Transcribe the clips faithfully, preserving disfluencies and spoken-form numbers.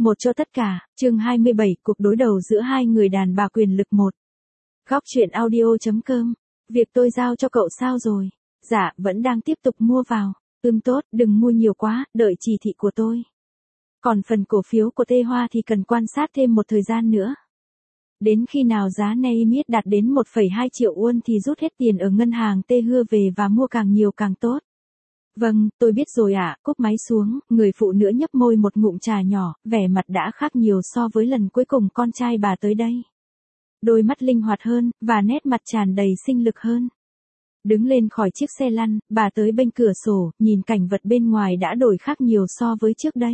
Một cho tất cả, chương hai mươi bảy, cuộc đối đầu giữa hai người đàn bà quyền lực một. Góc truyện audio.com. Việc tôi giao cho cậu sao rồi? Dạ, vẫn đang tiếp tục mua vào. Ưm tốt, đừng mua nhiều quá, đợi chỉ thị của tôi. Còn phần cổ phiếu của Tê Hoa thì cần quan sát thêm một thời gian nữa. Đến khi nào giá niêm yết đạt đến một phẩy hai triệu won thì rút hết tiền ở ngân hàng Tê Hưa về và mua càng nhiều càng tốt. Vâng, tôi biết rồi ạ, à. Cúp máy xuống, người phụ nữ nhấp môi một ngụm trà nhỏ, vẻ mặt đã khác nhiều so với lần cuối cùng con trai bà tới đây. Đôi mắt linh hoạt hơn, và nét mặt tràn đầy sinh lực hơn. Đứng lên khỏi chiếc xe lăn, bà tới bên cửa sổ, nhìn cảnh vật bên ngoài đã đổi khác nhiều so với trước đây.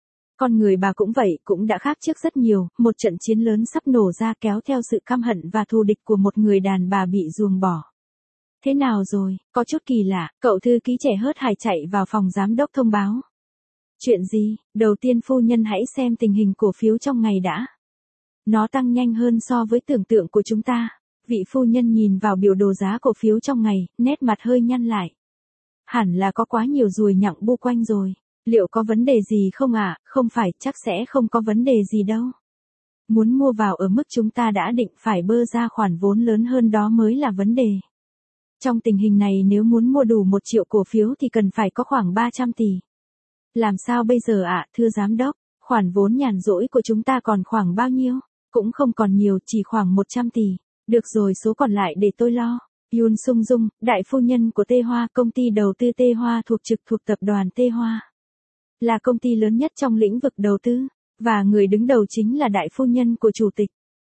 Con người bà cũng vậy, cũng đã khác trước rất nhiều, một trận chiến lớn sắp nổ ra kéo theo sự căm hận và thù địch của một người đàn bà bị ruồng bỏ. Thế nào rồi, có chút kỳ lạ, cậu thư ký trẻ hớt hải chạy vào phòng giám đốc thông báo. Chuyện gì, đầu tiên phu nhân hãy xem tình hình cổ phiếu trong ngày đã. Nó tăng nhanh hơn so với tưởng tượng của chúng ta. Vị phu nhân nhìn vào biểu đồ giá cổ phiếu trong ngày, nét mặt hơi nhăn lại. Hẳn là có quá nhiều ruồi nhặng bu quanh rồi. Liệu có vấn đề gì không ạ? À? Không phải, chắc sẽ không có vấn đề gì đâu. Muốn mua vào ở mức chúng ta đã định phải bơ ra khoản vốn lớn hơn đó mới là vấn đề. Trong tình hình này nếu muốn mua đủ một triệu cổ phiếu thì cần phải có khoảng ba trăm tỷ. Làm sao bây giờ ạ, à, thưa giám đốc? Khoản vốn nhàn rỗi của chúng ta còn khoảng bao nhiêu? Cũng không còn nhiều, chỉ khoảng một trăm tỷ. Được rồi, số còn lại để tôi lo. Yoon Sung Dung, đại phu nhân của Tê Hoa, công ty đầu tư Tê Hoa thuộc trực thuộc tập đoàn Tê Hoa. Là công ty lớn nhất trong lĩnh vực đầu tư, và người đứng đầu chính là đại phu nhân của chủ tịch.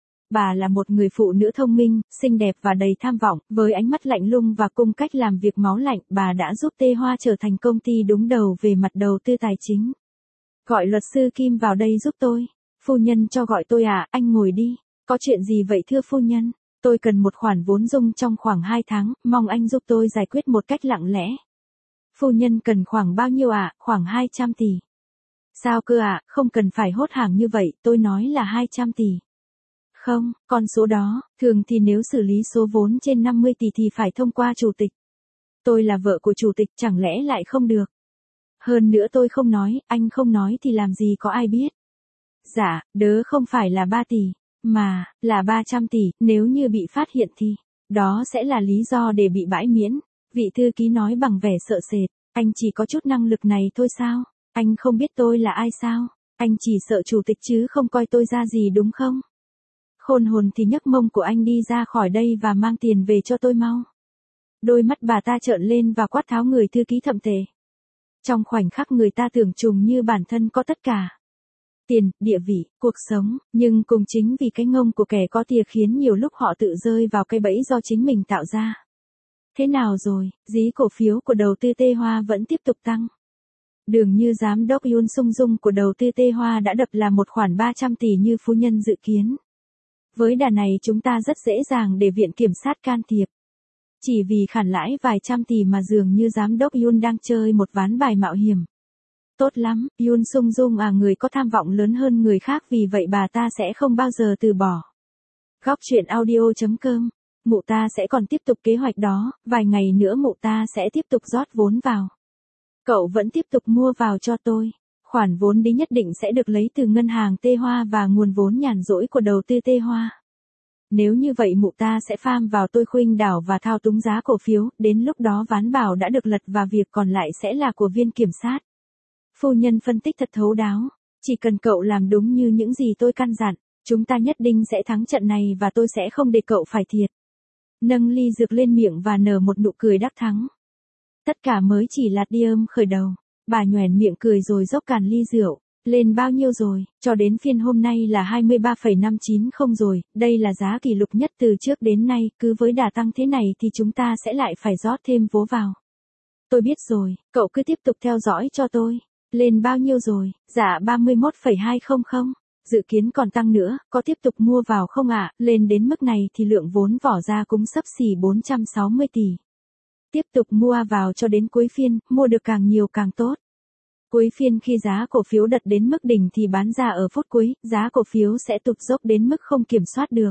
Bà là một người phụ nữ thông minh, xinh đẹp và đầy tham vọng, với ánh mắt lạnh lùng và cung cách làm việc máu lạnh, bà đã giúp Tê Hoa trở thành công ty đúng đầu về mặt đầu tư tài chính. Gọi luật sư Kim vào đây giúp tôi. Phu nhân cho gọi tôi à, anh ngồi đi. Có chuyện gì vậy thưa phu nhân? Tôi cần một khoản vốn dung trong khoảng hai tháng, mong anh giúp tôi giải quyết một cách lặng lẽ. Phu nhân cần khoảng bao nhiêu ạ? À? Khoảng hai trăm tỷ. Sao cơ ạ? À? Không cần phải hốt hoảng như vậy, tôi nói là hai trăm tỷ. Không, con số đó, thường thì nếu xử lý số vốn trên năm mươi tỷ thì phải thông qua chủ tịch. Tôi là vợ của chủ tịch, chẳng lẽ lại không được? Hơn nữa tôi không nói, anh không nói thì làm gì có ai biết. Dạ, đớ không phải là ba tỷ, mà, là ba trăm tỷ, nếu như bị phát hiện thì, đó sẽ là lý do để bị bãi miễn. Vị thư ký nói bằng vẻ sợ sệt, anh chỉ có chút năng lực này thôi sao? Anh không biết tôi là ai sao? Anh chỉ sợ chủ tịch chứ không coi tôi ra gì đúng không? Khôn hồn thì nhấc mông của anh đi ra khỏi đây và mang tiền về cho tôi mau. Đôi mắt bà ta trợn lên và quát tháo người thư ký thậm tệ. Trong khoảnh khắc người ta tưởng chừng như bản thân có tất cả. Tiền, địa vị, cuộc sống, nhưng cùng chính vì cái ngông của kẻ có tiền khiến nhiều lúc họ tự rơi vào cái bẫy do chính mình tạo ra. Thế nào rồi, giá cổ phiếu của đầu tư Tê Hoa vẫn tiếp tục tăng. Dường như giám đốc Yoon Sung Dung của đầu tư Tê Hoa đã đập là một khoản ba trăm tỷ như phu nhân dự kiến. Với đà này chúng ta rất dễ dàng để viện kiểm sát can thiệp. Chỉ vì khoản lãi vài trăm tỷ mà dường như giám đốc Yoon đang chơi một ván bài mạo hiểm. Tốt lắm, Yoon Sung Dung à, người có tham vọng lớn hơn người khác, vì vậy bà ta sẽ không bao giờ từ bỏ. Góc truyện audio.com. Mụ ta sẽ còn tiếp tục kế hoạch đó, vài ngày nữa mụ ta sẽ tiếp tục rót vốn vào. Cậu vẫn tiếp tục mua vào cho tôi. Khoản vốn đấy nhất định sẽ được lấy từ ngân hàng Tê Hoa và nguồn vốn nhàn rỗi của đầu tư Tê Hoa. Nếu như vậy mụ ta sẽ farm vào tôi khuynh đảo và thao túng giá cổ phiếu, đến lúc đó ván bảo đã được lật và việc còn lại sẽ là của viên kiểm sát. Phu nhân phân tích thật thấu đáo, chỉ cần cậu làm đúng như những gì tôi căn dặn, chúng ta nhất định sẽ thắng trận này và tôi sẽ không để cậu phải thiệt. Nâng ly rượu lên miệng và nở một nụ cười đắc thắng. Tất cả mới chỉ là điềm khởi đầu. Bà nhoẻn miệng cười rồi dốc cạn ly rượu. Lên bao nhiêu rồi? Cho đến phiên hôm nay là hai mươi ba phẩy năm chín không rồi, đây là giá kỷ lục nhất từ trước đến nay, cứ với đà tăng thế này thì chúng ta sẽ lại phải rót thêm vốn vào. Tôi biết rồi, cậu cứ tiếp tục theo dõi cho tôi. Lên bao nhiêu rồi? Dạ ba mươi mốt phẩy hai không không. Dự kiến còn tăng nữa, có tiếp tục mua vào không ạ? À? Lên đến mức này thì lượng vốn vỏ ra cũng xấp xỉ bốn trăm sáu mươi tỷ. Tiếp tục mua vào cho đến cuối phiên, mua được càng nhiều càng tốt. Cuối phiên khi giá cổ phiếu đặt đến mức đỉnh thì bán ra ở phút cuối, giá cổ phiếu sẽ tụt dốc đến mức không kiểm soát được.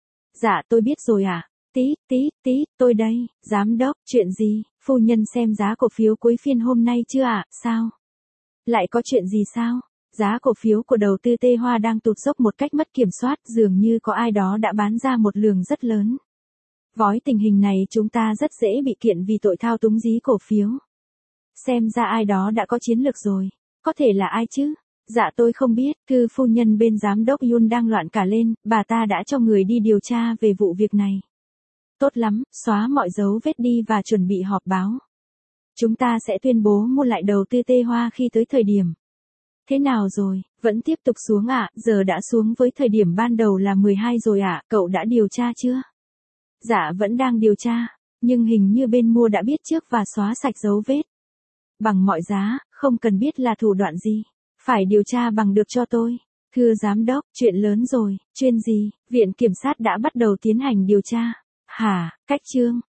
Dạ tôi biết rồi ạ. À? Tí, tí, tí, tôi đây, giám đốc, chuyện gì? Phu nhân xem giá cổ phiếu cuối phiên hôm nay chưa ạ? À? Sao? Lại có chuyện gì sao? Giá cổ phiếu của đầu tư Tê Hoa đang tụt dốc một cách mất kiểm soát, dường như có ai đó đã bán ra một lượng rất lớn. Với tình hình này chúng ta rất dễ bị kiện vì tội thao túng dí cổ phiếu. Xem ra ai đó đã có chiến lược rồi. Có thể là ai chứ? Dạ tôi không biết, thư phu nhân bên giám đốc Yun đang loạn cả lên, bà ta đã cho người đi điều tra về vụ việc này. Tốt lắm, xóa mọi dấu vết đi và chuẩn bị họp báo. Chúng ta sẽ tuyên bố mua lại đầu tư Tê Hoa khi tới thời điểm. Thế nào rồi, vẫn tiếp tục xuống ạ, à? Giờ đã xuống với thời điểm ban đầu là mười hai rồi ạ, à? Cậu đã điều tra chưa? Dạ vẫn đang điều tra, nhưng hình như bên mua đã biết trước và xóa sạch dấu vết. Bằng mọi giá, không cần biết là thủ đoạn gì. Phải điều tra bằng được cho tôi. Thưa giám đốc, chuyện lớn rồi, chuyên gì, viện kiểm sát đã bắt đầu tiến hành điều tra. Hả, cách chương.